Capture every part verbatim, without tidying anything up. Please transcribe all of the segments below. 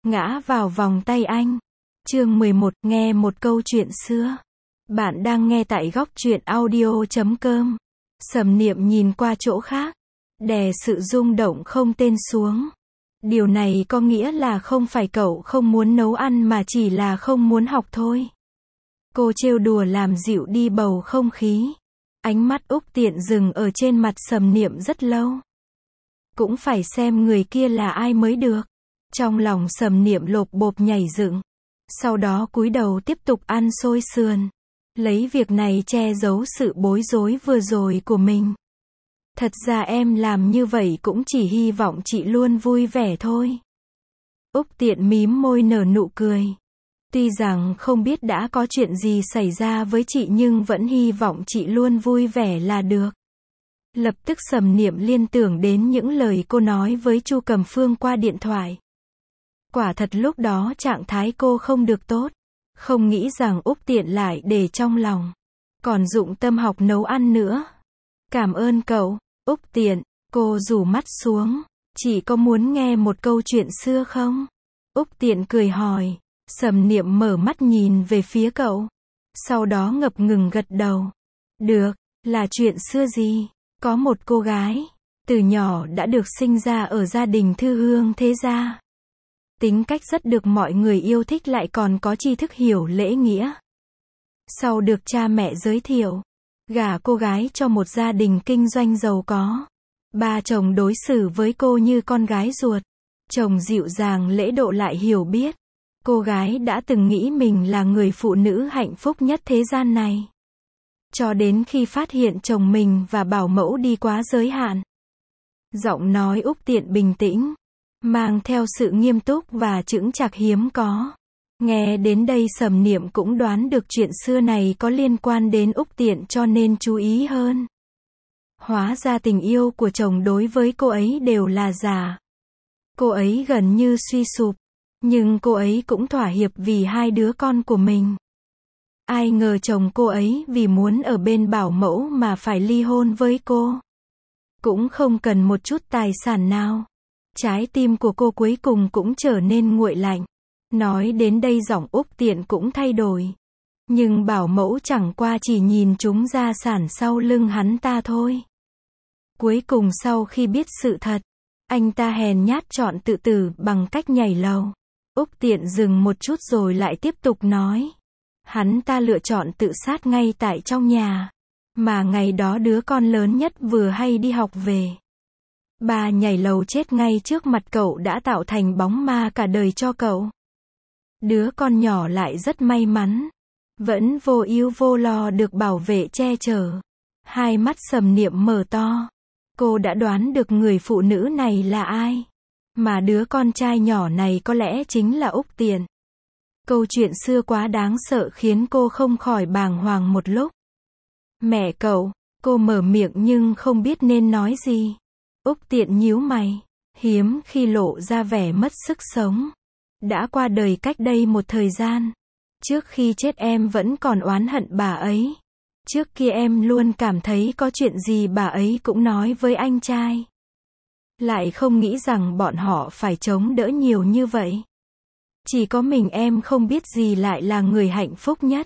ngã vào vòng tay anh. Chương mười một, nghe một câu chuyện xưa. Bạn đang nghe tại góc truyện audio chấm com. Sầm Niệm nhìn qua chỗ khác, đè sự rung động không tên xuống. Điều này có nghĩa là không phải cậu không muốn nấu ăn mà chỉ là không muốn học thôi. Cô trêu đùa làm dịu đi bầu không khí. Ánh mắt Úc Tiện dừng ở trên mặt Sầm Niệm rất lâu. Cũng phải xem người kia là ai mới được. Trong lòng Sầm Niệm lộp bộp nhảy dựng. Sau đó cúi đầu tiếp tục ăn xôi sườn. Lấy việc này che giấu sự bối rối vừa rồi của mình. Thật ra em làm như vậy cũng chỉ hy vọng chị luôn vui vẻ thôi. Úc Tiện mím môi nở nụ cười. Tuy rằng không biết đã có chuyện gì xảy ra với chị nhưng vẫn hy vọng chị luôn vui vẻ là được. Lập tức Sầm Niệm liên tưởng đến những lời cô nói với Chu Cầm Phương qua điện thoại. Quả thật lúc đó trạng thái cô không được tốt. Không nghĩ rằng Úc Tiện lại để trong lòng. Còn dụng tâm học nấu ăn nữa. Cảm ơn cậu, Úc Tiện. Cô rủ mắt xuống. Chị có muốn nghe một câu chuyện xưa không? Úc Tiện cười hỏi. Sầm Niệm mở mắt nhìn về phía cậu. Sau đó ngập ngừng gật đầu. Được, là chuyện xưa gì? Có một cô gái, từ nhỏ đã được sinh ra ở gia đình thư hương thế gia. Tính cách rất được mọi người yêu thích lại còn có tri thức hiểu lễ nghĩa. Sau được cha mẹ giới thiệu, gả cô gái cho một gia đình kinh doanh giàu có. Ba chồng đối xử với cô như con gái ruột. Chồng dịu dàng lễ độ lại hiểu biết. Cô gái đã từng nghĩ mình là người phụ nữ hạnh phúc nhất thế gian này. Cho đến khi phát hiện chồng mình và bảo mẫu đi quá giới hạn. Giọng nói Úc Tiện bình tĩnh, mang theo sự nghiêm túc và chững chạc hiếm có. Nghe đến đây Sầm Niệm cũng đoán được chuyện xưa này có liên quan đến Úc Tiện cho nên chú ý hơn. Hóa ra tình yêu của chồng đối với cô ấy đều là giả. Cô ấy gần như suy sụp. Nhưng cô ấy cũng thỏa hiệp vì hai đứa con của mình. Ai ngờ chồng cô ấy vì muốn ở bên bảo mẫu mà phải ly hôn với cô. Cũng không cần một chút tài sản nào. Trái tim của cô cuối cùng cũng trở nên nguội lạnh. Nói đến đây giọng Úc Tiện cũng thay đổi. Nhưng bảo mẫu chẳng qua chỉ nhìn chúng gia sản sau lưng hắn ta thôi. Cuối cùng sau khi biết sự thật, anh ta hèn nhát chọn tự tử bằng cách nhảy lầu. Úc Tiện dừng một chút rồi lại tiếp tục nói. Hắn ta lựa chọn tự sát ngay tại trong nhà. Mà ngày đó đứa con lớn nhất vừa hay đi học về. Bà nhảy lầu chết ngay trước mặt cậu đã tạo thành bóng ma cả đời cho cậu. Đứa con nhỏ lại rất may mắn. Vẫn vô ưu vô lo được bảo vệ che chở. Hai mắt Sầm Niệm mở to. Cô đã đoán được người phụ nữ này là ai. Mà đứa con trai nhỏ này có lẽ chính là Úc Tiện. Câu chuyện xưa quá đáng sợ khiến cô không khỏi bàng hoàng một lúc. Mẹ cậu, cô mở miệng nhưng không biết nên nói gì. Úc Tiện nhíu mày, hiếm khi lộ ra vẻ mất sức sống. Đã qua đời cách đây một thời gian. Trước khi chết em vẫn còn oán hận bà ấy. Trước kia em luôn cảm thấy có chuyện gì bà ấy cũng nói với anh trai. Lại không nghĩ rằng bọn họ phải chống đỡ nhiều như vậy. Chỉ có mình em không biết gì lại là người hạnh phúc nhất.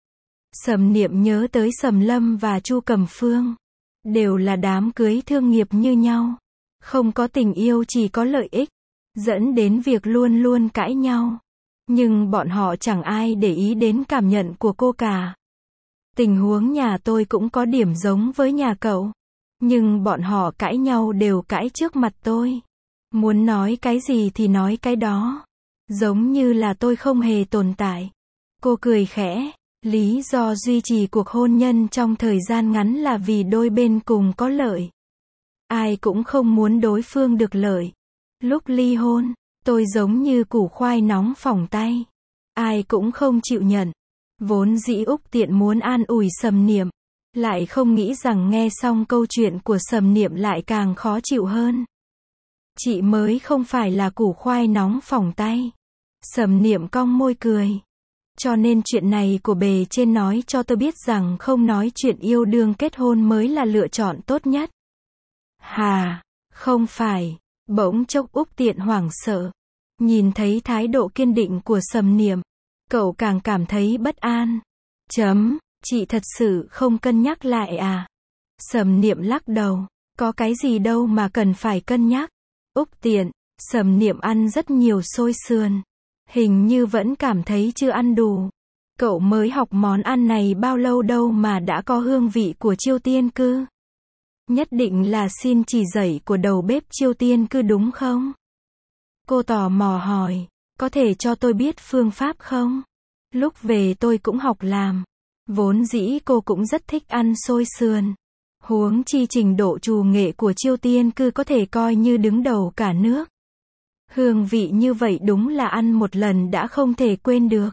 Sầm Niệm nhớ tới Sầm Lâm và Chu Cầm Phương. Đều là đám cưới thương nghiệp như nhau. Không có tình yêu chỉ có lợi ích. Dẫn đến việc luôn luôn cãi nhau. Nhưng bọn họ chẳng ai để ý đến cảm nhận của cô cả. Tình huống nhà tôi cũng có điểm giống với nhà cậu. Nhưng bọn họ cãi nhau đều cãi trước mặt tôi. Muốn nói cái gì thì nói cái đó. Giống như là tôi không hề tồn tại. Cô cười khẽ. Lý do duy trì cuộc hôn nhân trong thời gian ngắn là vì đôi bên cùng có lợi. Ai cũng không muốn đối phương được lợi. Lúc ly hôn, tôi giống như củ khoai nóng phỏng tay. Ai cũng không chịu nhận. Vốn dĩ Úc Tiện muốn an ủi Sầm Niệm. Lại không nghĩ rằng nghe xong câu chuyện của Sầm Niệm lại càng khó chịu hơn. Chị mới không phải là củ khoai nóng phỏng tay. Sầm Niệm cong môi cười. Cho nên chuyện này của bề trên nói cho tôi biết rằng không nói chuyện yêu đương kết hôn mới là lựa chọn tốt nhất. Hà, không phải. Bỗng chốc Úc Tiện hoảng sợ. Nhìn thấy thái độ kiên định của Sầm Niệm, cậu càng cảm thấy bất an. Chấm, chị thật sự không cân nhắc lại à? Sầm Niệm lắc đầu, có cái gì đâu mà cần phải cân nhắc. Úc Tiện, Sầm Niệm ăn rất nhiều xôi sườn. Hình như vẫn cảm thấy chưa ăn đủ. Cậu mới học món ăn này bao lâu đâu mà đã có hương vị của Chiêu Tiên Cư. Nhất định là xin chỉ dạy của đầu bếp Chiêu Tiên Cư đúng không? Cô tò mò hỏi, có thể cho tôi biết phương pháp không? Lúc về tôi cũng học làm. Vốn dĩ cô cũng rất thích ăn xôi sườn. Huống chi trình độ trù nghệ của Chiêu Tiên Cư có thể coi như đứng đầu cả nước. Hương vị như vậy đúng là ăn một lần đã không thể quên được.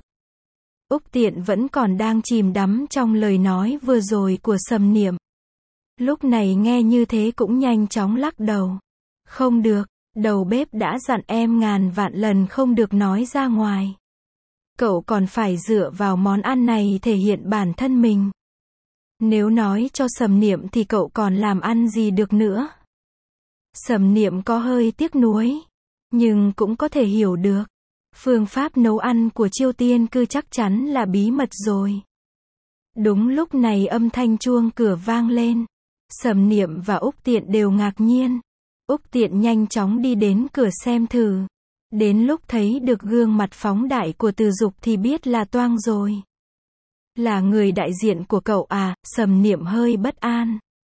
Úc Tiện vẫn còn đang chìm đắm trong lời nói vừa rồi của Sầm Niệm. Lúc này nghe như thế cũng nhanh chóng lắc đầu. Không được, đầu bếp đã dặn em ngàn vạn lần không được nói ra ngoài. Cậu còn phải dựa vào món ăn này thể hiện bản thân mình. Nếu nói cho Sầm Niệm thì cậu còn làm ăn gì được nữa. Sầm Niệm có hơi tiếc nuối, nhưng cũng có thể hiểu được. Phương pháp nấu ăn của Chiêu Tiên Cư chắc chắn là bí mật rồi. Đúng lúc này âm thanh chuông cửa vang lên. Sầm Niệm và Úc Tiện đều ngạc nhiên. Úc Tiện nhanh chóng đi đến cửa xem thử. Đến lúc thấy được gương mặt phóng đại của Từ Dục thì biết là toang rồi. Là người đại diện của cậu à? Sầm Niệm hơi bất an.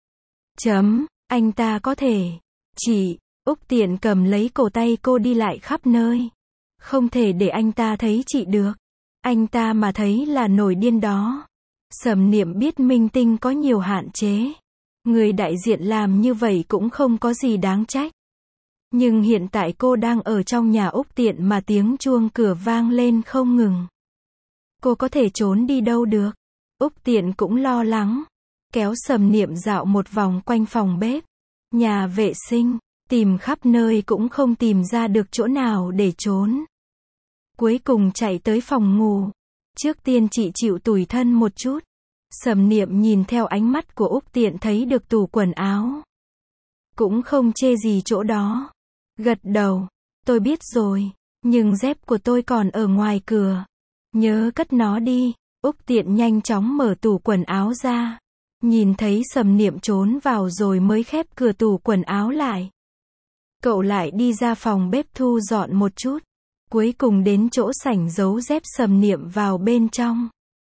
Chấm, anh ta có thể. Chị, Úc Tiện cầm lấy cổ tay cô đi lại khắp nơi. Không thể để anh ta thấy chị được. Anh ta mà thấy là nổi điên đó. Sầm Niệm biết minh tinh có nhiều hạn chế. Người đại diện làm như vậy cũng không có gì đáng trách. Nhưng hiện tại cô đang ở trong nhà Úc Tiện mà tiếng chuông cửa vang lên không ngừng. Cô có thể trốn đi đâu được. Úc Tiện cũng lo lắng. Kéo Sầm Niệm dạo một vòng quanh phòng bếp, nhà vệ sinh, tìm khắp nơi cũng không tìm ra được chỗ nào để trốn. Cuối cùng chạy tới phòng ngủ. Trước tiên chị chịu tủi thân một chút. Sầm Niệm nhìn theo ánh mắt của Úc Tiện thấy được tủ quần áo. Cũng không chê gì chỗ đó. Gật đầu. Tôi biết rồi. Nhưng dép của tôi còn ở ngoài cửa. Nhớ cất nó đi. Úc Tiện nhanh chóng mở tủ quần áo ra. Nhìn thấy Sầm Niệm trốn vào rồi mới khép cửa tủ quần áo lại. Cậu lại đi ra phòng bếp thu dọn một chút. Cuối cùng đến chỗ sảnh giấu dép Sầm Niệm vào bên trong.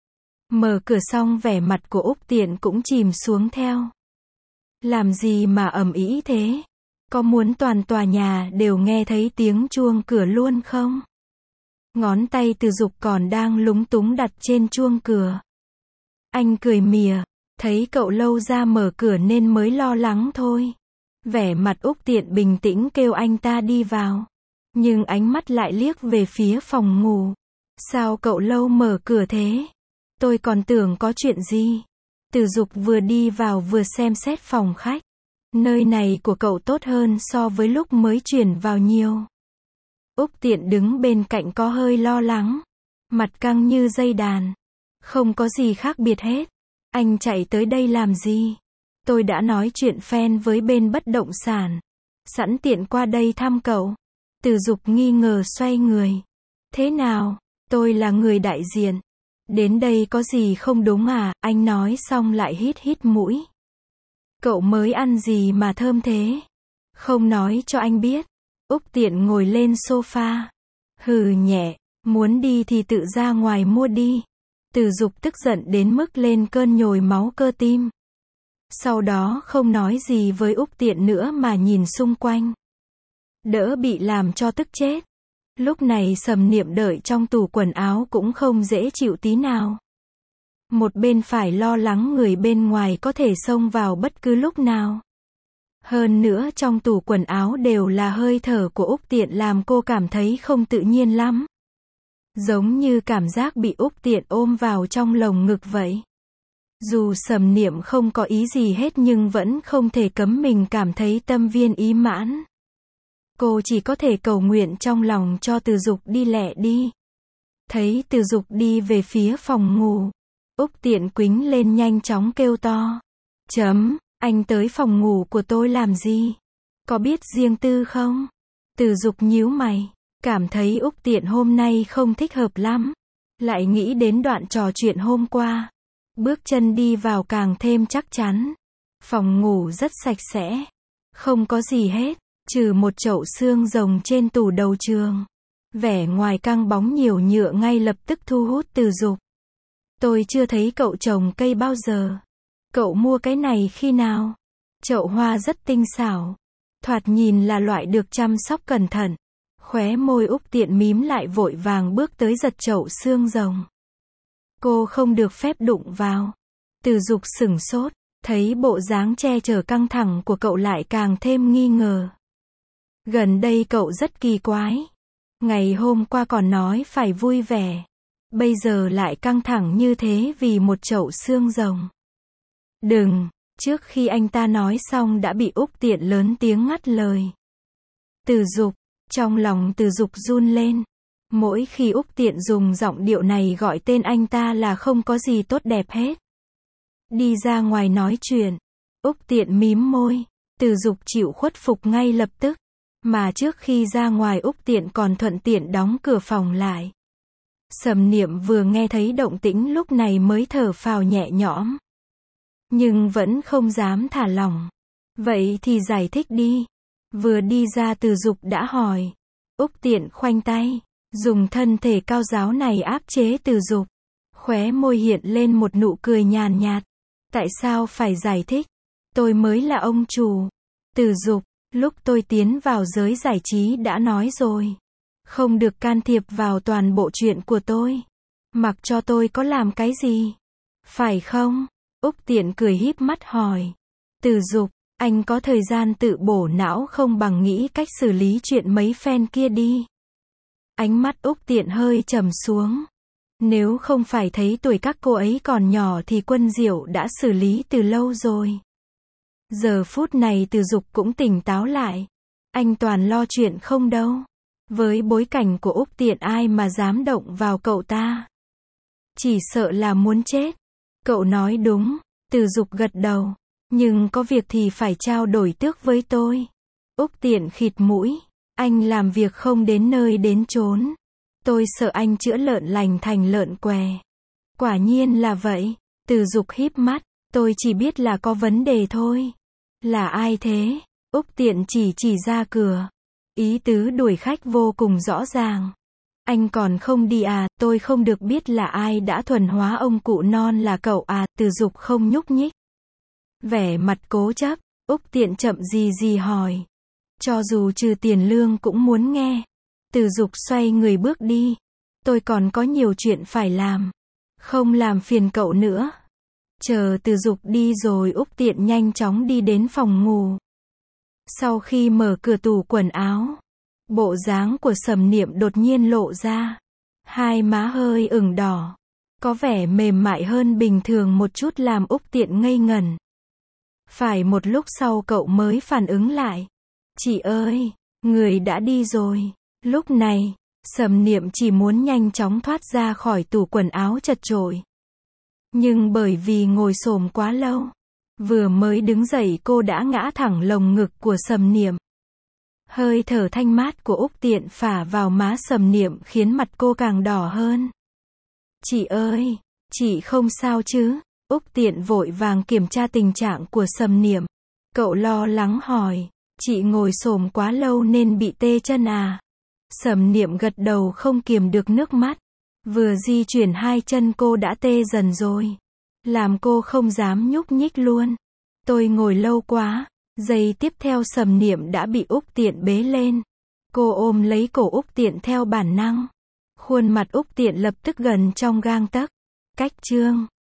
Mở cửa xong vẻ mặt của Úc Tiện cũng chìm xuống theo. Làm gì mà ầm ĩ thế? Có muốn toàn tòa nhà đều nghe thấy tiếng chuông cửa luôn không? Ngón tay Từ Dục còn đang lúng túng đặt trên chuông cửa. Anh cười mỉa, thấy cậu lâu ra mở cửa nên mới lo lắng thôi. Vẻ mặt Úc Tiện bình tĩnh kêu anh ta đi vào. Nhưng ánh mắt lại liếc về phía phòng ngủ. Sao cậu lâu mở cửa thế? Tôi còn tưởng có chuyện gì. Từ Dục vừa đi vào vừa xem xét phòng khách. Nơi này của cậu tốt hơn so với lúc mới chuyển vào nhiều. Úc Tiện đứng bên cạnh có hơi lo lắng. Mặt căng như dây đàn. Không có gì khác biệt hết. Anh chạy tới đây làm gì? Tôi đã nói chuyện fan với bên bất động sản. Sẵn tiện qua đây thăm cậu. Từ Dục nghi ngờ xoay người. Thế nào? Tôi là người đại diện. Đến đây có gì không đúng à? Anh nói xong lại hít hít mũi. Cậu mới ăn gì mà thơm thế? Không nói cho anh biết. Úc Tiện ngồi lên sofa. Hừ nhẹ. Muốn đi thì tự ra ngoài mua đi. Từ Dục tức giận đến mức lên cơn nhồi máu cơ tim. Sau đó không nói gì với Úc Tiện nữa mà nhìn xung quanh. Đỡ bị làm cho tức chết. Lúc này Sầm Niệm đợi trong tủ quần áo cũng không dễ chịu tí nào. Một bên phải lo lắng người bên ngoài có thể xông vào bất cứ lúc nào. Hơn nữa trong tủ quần áo đều là hơi thở của Úc Tiện làm cô cảm thấy không tự nhiên lắm. Giống như cảm giác bị Úc Tiện ôm vào trong lồng ngực vậy. Dù Sầm Niệm không có ý gì hết nhưng vẫn không thể cấm mình cảm thấy tâm viên ý mãn. Cô chỉ có thể cầu nguyện trong lòng cho Từ Dục đi lẹ đi. Thấy Từ Dục đi về phía phòng ngủ. Úc Tiện quính lên nhanh chóng kêu to. Chấm, anh tới phòng ngủ của tôi làm gì? Có biết riêng tư không? Từ Dục nhíu mày. Cảm thấy Úc Tiện hôm nay không thích hợp lắm. Lại nghĩ đến đoạn trò chuyện hôm qua. Bước chân đi vào càng thêm chắc chắn. Phòng ngủ rất sạch sẽ. Không có gì hết, trừ một chậu xương rồng trên tủ đầu giường. Vẻ ngoài căng bóng nhiều nhựa ngay lập tức thu hút Từ Dục. Tôi chưa thấy cậu trồng cây bao giờ. Cậu mua cái này khi nào? Chậu hoa rất tinh xảo. Thoạt nhìn là loại được chăm sóc cẩn thận. Khóe môi Úc Tiện mím lại vội vàng bước tới giật chậu xương rồng. Cô không được phép đụng vào. Từ Dục sửng sốt, thấy bộ dáng che chở căng thẳng của cậu lại càng thêm nghi ngờ. Gần đây cậu rất kỳ quái. Ngày hôm qua còn nói phải vui vẻ. Bây giờ lại căng thẳng như thế vì một chậu xương rồng. Đừng, trước khi anh ta nói xong đã bị Úc Tiện lớn tiếng ngắt lời. Từ Dục, trong lòng Từ Dục run lên. Mỗi khi Úc Tiện dùng giọng điệu này gọi tên anh ta là không có gì tốt đẹp hết. Đi ra ngoài nói chuyện. Úc Tiện mím môi. Từ Dục chịu khuất phục ngay lập tức. Mà trước khi ra ngoài Úc Tiện còn thuận tiện đóng cửa phòng lại. Sầm Niệm vừa nghe thấy động tĩnh lúc này mới thở phào nhẹ nhõm. Nhưng vẫn không dám thả lỏng. Vậy thì giải thích đi. Vừa đi ra Từ Dục đã hỏi. Úc Tiện khoanh tay. Dùng thân thể cao giáo này áp chế Từ Dục. Khóe môi hiện lên một nụ cười nhàn nhạt. Tại sao phải giải thích? Tôi mới là ông chủ. Từ Dục, lúc tôi tiến vào giới giải trí đã nói rồi. Không được can thiệp vào toàn bộ chuyện của tôi. Mặc cho tôi có làm cái gì. Phải không? Úc Tiện cười híp mắt hỏi. Từ Dục, anh có thời gian tự bổ não không bằng nghĩ cách xử lý chuyện mấy fan kia đi. Ánh mắt Úc Tiện hơi trầm xuống. Nếu không phải thấy tuổi các cô ấy còn nhỏ thì Quân Diệu đã xử lý từ lâu rồi. Giờ phút này Từ Dục cũng tỉnh táo lại. Anh toàn lo chuyện không đâu. Với bối cảnh của Úc Tiện ai mà dám động vào cậu ta. Chỉ sợ là muốn chết. Cậu nói đúng. Từ Dục gật đầu. Nhưng có việc thì phải trao đổi tước với tôi. Úc Tiện khịt mũi. Anh làm việc không đến nơi đến chốn. Tôi sợ anh chữa lợn lành thành lợn què. Quả nhiên là vậy. Từ Dục híp mắt. Tôi chỉ biết là có vấn đề thôi. Là ai thế? Úc Tiện chỉ chỉ ra cửa. Ý tứ đuổi khách vô cùng rõ ràng. Anh còn không đi à? Tôi không được biết là ai đã thuần hóa ông cụ non là cậu à? Từ Dục không nhúc nhích. Vẻ mặt cố chấp. Úc Tiện chậm gì gì hỏi. Cho dù trừ tiền lương cũng muốn nghe. Từ Dục xoay người bước đi. Tôi còn có nhiều chuyện phải làm. Không làm phiền cậu nữa. Chờ Từ Dục đi rồi Úc Tiện nhanh chóng đi đến phòng ngủ. Sau khi mở cửa tủ quần áo, bộ dáng của Sầm Niệm đột nhiên lộ ra. Hai má hơi ửng đỏ. Có vẻ mềm mại hơn bình thường một chút làm Úc Tiện ngây ngẩn. Phải một lúc sau cậu mới phản ứng lại. Chị ơi, người đã đi rồi. Lúc này, Sầm Niệm chỉ muốn nhanh chóng thoát ra khỏi tủ quần áo chật chội. Nhưng bởi vì ngồi xổm quá lâu, vừa mới đứng dậy cô đã ngã thẳng lồng ngực của Sầm Niệm. Hơi thở thanh mát của Úc Tiện phả vào má Sầm Niệm khiến mặt cô càng đỏ hơn. Chị ơi, chị không sao chứ? Úc Tiện vội vàng kiểm tra tình trạng của Sầm Niệm. Cậu lo lắng hỏi, chị ngồi xổm quá lâu nên bị tê chân à? Sầm Niệm gật đầu không kiềm được nước mắt. Vừa di chuyển hai chân cô đã tê dần rồi. Làm cô không dám nhúc nhích luôn. Tôi ngồi lâu quá. Giây tiếp theo Sầm Niệm đã bị Úc Tiện bế lên. Cô ôm lấy cổ Úc Tiện theo bản năng. Khuôn mặt Úc Tiện lập tức gần trong gang tấc. Cách chương